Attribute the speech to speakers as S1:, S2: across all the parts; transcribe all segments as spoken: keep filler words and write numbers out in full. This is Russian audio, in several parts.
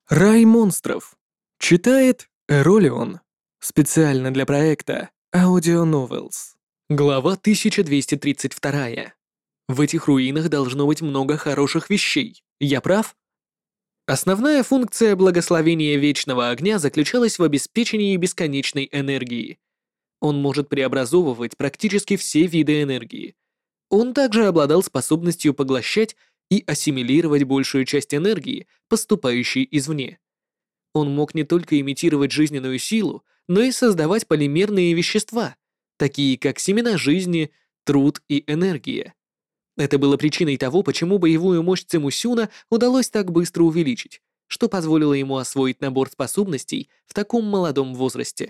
S1: Рай монстров. Читает Эролион. Специально для проекта Audio Novels. Глава тысяча двести тридцать два. В этих руинах должно быть много хороших вещей. Я прав? Основная функция благословения Вечного Огня заключалась в обеспечении бесконечной энергии. Он может преобразовывать практически все виды энергии. Он также обладал способностью поглощать и ассимилировать большую часть энергии, поступающей извне. Он мог не только имитировать жизненную силу, но и создавать полимерные вещества, такие как семена жизни, труд и энергия. Это было причиной того, почему боевую мощь Цимусюна удалось так быстро увеличить, что позволило ему освоить набор способностей в таком молодом возрасте.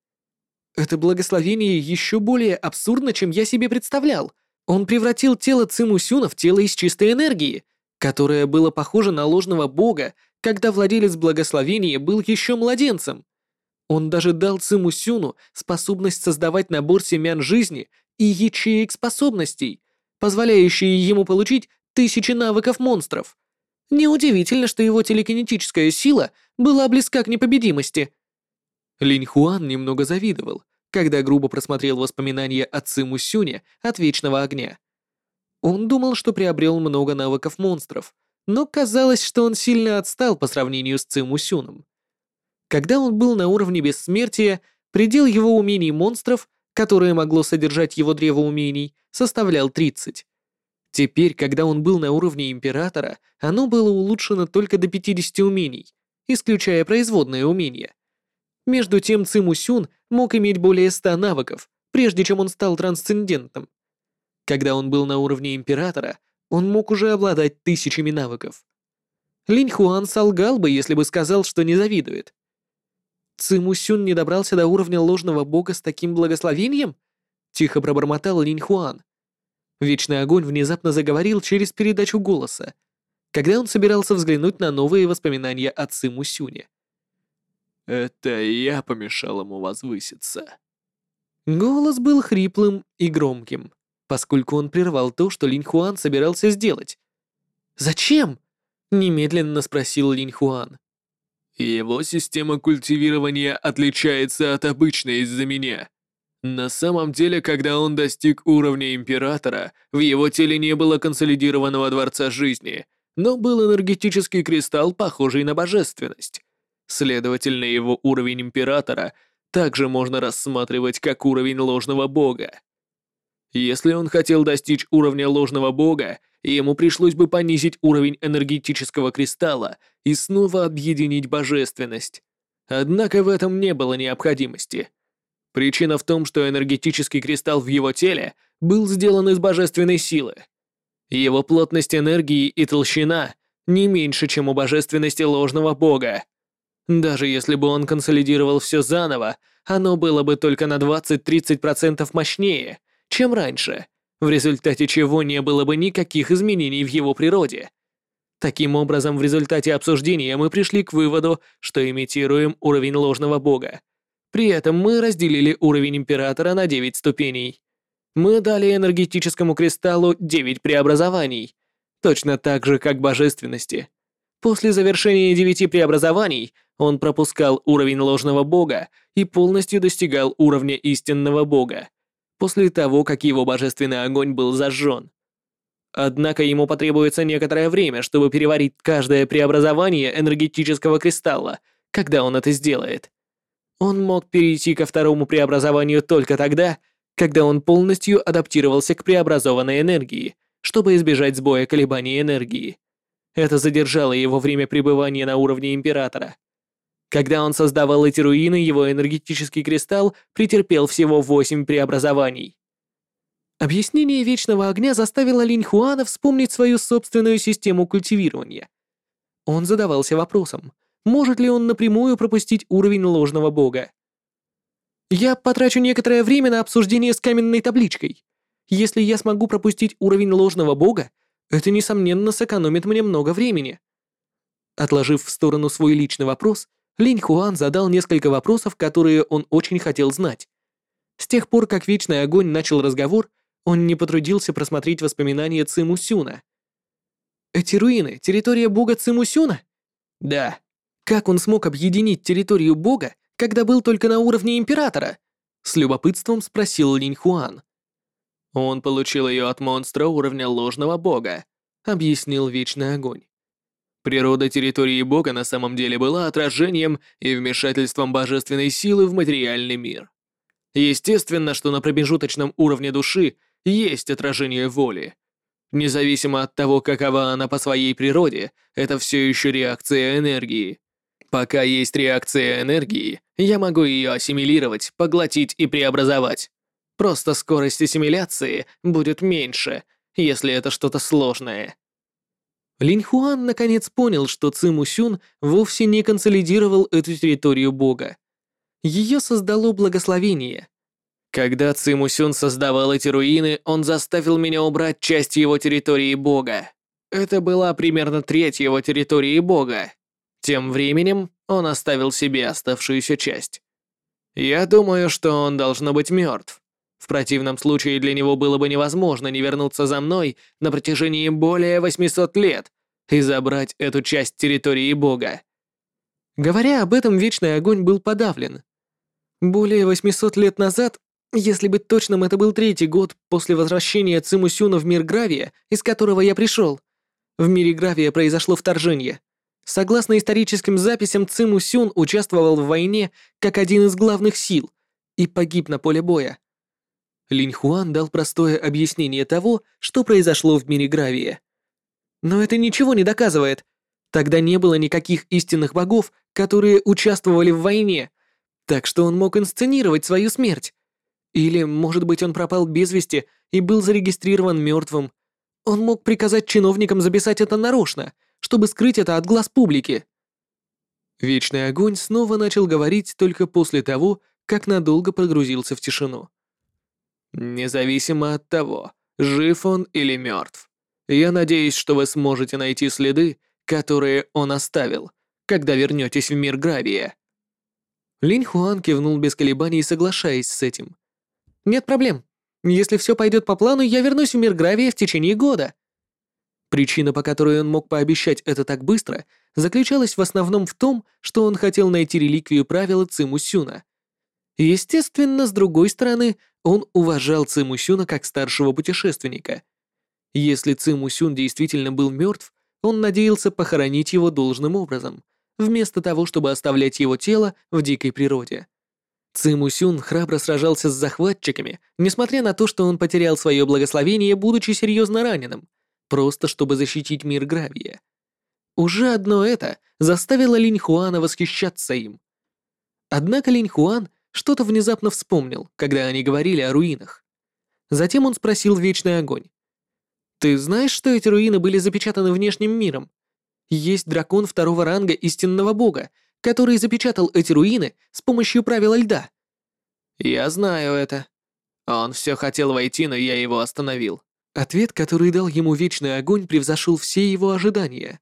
S1: Это благословение еще более абсурдно, чем я себе представлял. Он превратил тело Цимусюна в тело из чистой энергии, которое было похоже на ложного бога, когда владелец благословения был еще младенцем. Он даже дал Цимусюну способность создавать набор семян жизни и ячеек способностей, позволяющие ему получить тысячи навыков монстров. Неудивительно, что его телекинетическая сила была близка к непобедимости. Линь Хуан немного завидовал, когда грубо просмотрел воспоминания о Циму Сюне от Вечного Огня. Он думал, что приобрел много навыков монстров, но казалось, что он сильно отстал по сравнению с Циму Сюном. Когда он был на уровне бессмертия, предел его умений монстров, которое могло содержать его древо умений, составлял тридцать. Теперь, когда он был на уровне Императора, оно было улучшено только до пятидесяти умений, исключая производные умения. Между тем Циму Сюн мог иметь более ста навыков, прежде чем он стал трансцендентом. Когда он был на уровне Императора, он мог уже обладать тысячами навыков. Линь Хуан солгал бы, если бы сказал, что не завидует. Циму Сюн не добрался до уровня ложного бога с таким благословением? Тихо пробормотал Линь Хуан. Вечный огонь внезапно заговорил через передачу голоса, когда он собирался взглянуть на новые воспоминания о Циму Сюне.
S2: Это я помешал ему возвыситься.
S1: Голос был хриплым и громким, поскольку он прервал то, что Линь Хуан собирался сделать. «Зачем?» — немедленно спросил Линь Хуан.
S2: Его система культивирования отличается от обычной из-за меня. На самом деле, когда он достиг уровня Императора, в его теле не было консолидированного Дворца Жизни, но был энергетический кристалл, похожий на божественность. Следовательно, его уровень Императора также можно рассматривать как уровень ложного бога. Если он хотел достичь уровня ложного бога, ему пришлось бы понизить уровень энергетического кристалла и снова объединить божественность. Однако в этом не было необходимости. Причина в том, что энергетический кристалл в его теле был сделан из божественной силы. Его плотность энергии и толщина не меньше, чем у божественности ложного бога. Даже если бы он консолидировал все заново, оно было бы только на двадцать-тридцать процентов мощнее, чем раньше, в результате чего не было бы никаких изменений в его природе. Таким образом, в результате обсуждения мы пришли к выводу, что имитируем уровень ложного бога. При этом мы разделили уровень Императора на девять ступеней. Мы дали энергетическому кристаллу девять преобразований, точно так же, как божественности. После завершения девяти преобразований он пропускал уровень ложного бога и полностью достигал уровня истинного бога, после того, как его божественный огонь был зажжен. Однако ему потребуется некоторое время, чтобы переварить каждое преобразование энергетического кристалла, когда он это сделает. Он мог перейти ко второму преобразованию только тогда, когда он полностью адаптировался к преобразованной энергии, чтобы избежать сбоя колебаний энергии. Это задержало его время пребывания на уровне Императора. Когда он создавал эти руины, его энергетический кристалл претерпел всего восемь преобразований. Объяснение Вечного Огня заставило Линь Хуана вспомнить свою собственную систему культивирования. Он задавался вопросом, может ли он напрямую пропустить уровень ложного бога. «Я потрачу некоторое время на обсуждение с каменной табличкой. Если я смогу пропустить уровень ложного бога, это, несомненно, сэкономит мне много времени». Отложив в сторону свой личный вопрос, Линь Хуан задал несколько вопросов, которые он очень хотел знать. С тех пор, как Вечный Огонь начал разговор, он не потрудился просмотреть воспоминания Циму Сюна. «Эти руины — территория бога Циму Сюна?» Да.
S1: Как он смог объединить территорию бога, когда был только на уровне императора? С любопытством спросил Линь Хуан.
S2: Он получил ее от монстра уровня ложного бога, объяснил Вечный Огонь. Природа территории бога на самом деле была отражением и вмешательством божественной силы в материальный мир. Естественно, что на промежуточном уровне души есть отражение воли. Независимо от того, какова она по своей природе, это все еще реакция энергии. Пока есть реакция энергии, я могу ее ассимилировать, поглотить и преобразовать. Просто скорость ассимиляции будет меньше, если это что-то сложное.
S1: Линь Хуан наконец понял, что Циму Сюн вовсе не консолидировал эту территорию бога. Ее создало благословение.
S2: Когда Циму Сюн создавал эти руины, он заставил меня убрать часть его территории бога. Это была примерно треть его территории бога. Тем временем он оставил себе оставшуюся часть. Я думаю, что он должно быть мертв. В противном случае для него было бы невозможно не вернуться за мной на протяжении более восьмисот лет и забрать эту часть территории бога.
S1: Говоря об этом, Вечный Огонь был подавлен. Более восьмисот лет назад, если быть точным, это был третий год после возвращения Циму Сюна в мир Гравия, из которого я пришел. В мире Гравия произошло вторжение. Согласно историческим записям, Циму Сюн участвовал в войне как один из главных сил и погиб на поле боя. Линь Хуан дал простое объяснение того, что произошло в мире Гравия. Но это ничего не доказывает. Тогда не было никаких истинных богов, которые участвовали в войне, так что он мог инсценировать свою смерть. Или, может быть, он пропал без вести и был зарегистрирован мертвым. Он мог приказать чиновникам записать это нарочно, чтобы скрыть это от глаз публики. Вечный Огонь снова начал говорить только после того, как надолго погрузился в тишину.
S2: Независимо от того, жив он или мертв, я надеюсь, что вы сможете найти следы, которые он оставил, когда вернетесь в мир Гравия.
S1: Линь Хуан кивнул без колебаний, соглашаясь с этим. Нет проблем. Если все пойдет по плану, я вернусь в мир Гравия в течение года. Причина, по которой он мог пообещать это так быстро, заключалась в основном в том, что он хотел найти реликвию правила Циму Сюна. Естественно, с другой стороны, он уважал Циму Сюна как старшего путешественника. Если Циму Сюн действительно был мертв, он надеялся похоронить его должным образом, вместо того, чтобы оставлять его тело в дикой природе. Циму Сюн храбро сражался с захватчиками, несмотря на то, что он потерял свое благословение, будучи серьезно раненым, просто чтобы защитить мир Гравия. Уже одно это заставило Линь Хуана восхищаться им. Однако Линь Хуан что-то внезапно вспомнил, когда они говорили о руинах. Затем он спросил Вечный Огонь. «Ты знаешь, что эти руины были запечатаны внешним миром? Есть дракон второго ранга истинного бога, который запечатал эти руины с помощью правила льда».
S2: «Я знаю это. Он все хотел войти, но я его остановил».
S1: Ответ, который дал ему Вечный Огонь, превзошел все его ожидания.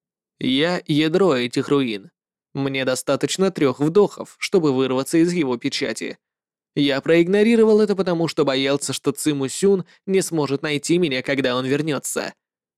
S2: «Я ядро этих руин. Мне достаточно трех вдохов, чтобы вырваться из его печати. Я проигнорировал это, потому что боялся, что Циму Сюн не сможет найти меня, когда он вернется».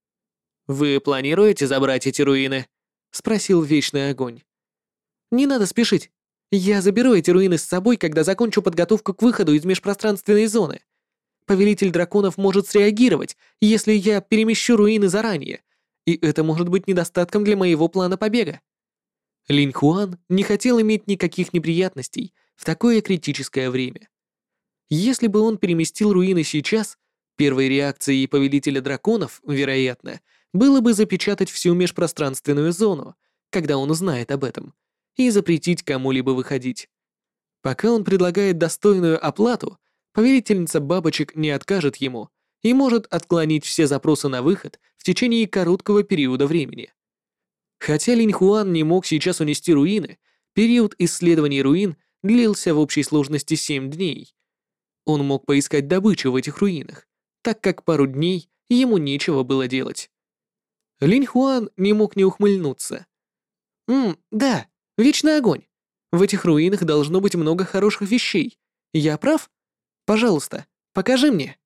S2: «Вы планируете забрать эти руины?» — спросил Вечный Огонь. «Не надо спешить. Я заберу эти руины с собой, когда закончу подготовку к выходу из межпространственной зоны. Повелитель драконов может среагировать, если я перемещу руины заранее, и это может быть недостатком для моего плана побега». Линь Хуан не хотел иметь никаких неприятностей в такое критическое время. Если бы он переместил руины сейчас, первой реакцией Повелителя драконов, вероятно, было бы запечатать всю межпространственную зону, когда он узнает об этом, и запретить кому-либо выходить. Пока он предлагает достойную оплату, повелительница бабочек не откажет ему и может отклонить все запросы на выход в течение короткого периода времени. Хотя Линь Хуан не мог сейчас унести руины, период исследований руин длился в общей сложности семь дней. Он мог поискать добычу в этих руинах, так как пару дней ему нечего было делать. Линь Хуан не мог не ухмыльнуться. «Ммм, да, Вечный Огонь. В этих руинах должно быть много хороших вещей. Я прав? Пожалуйста, покажи мне».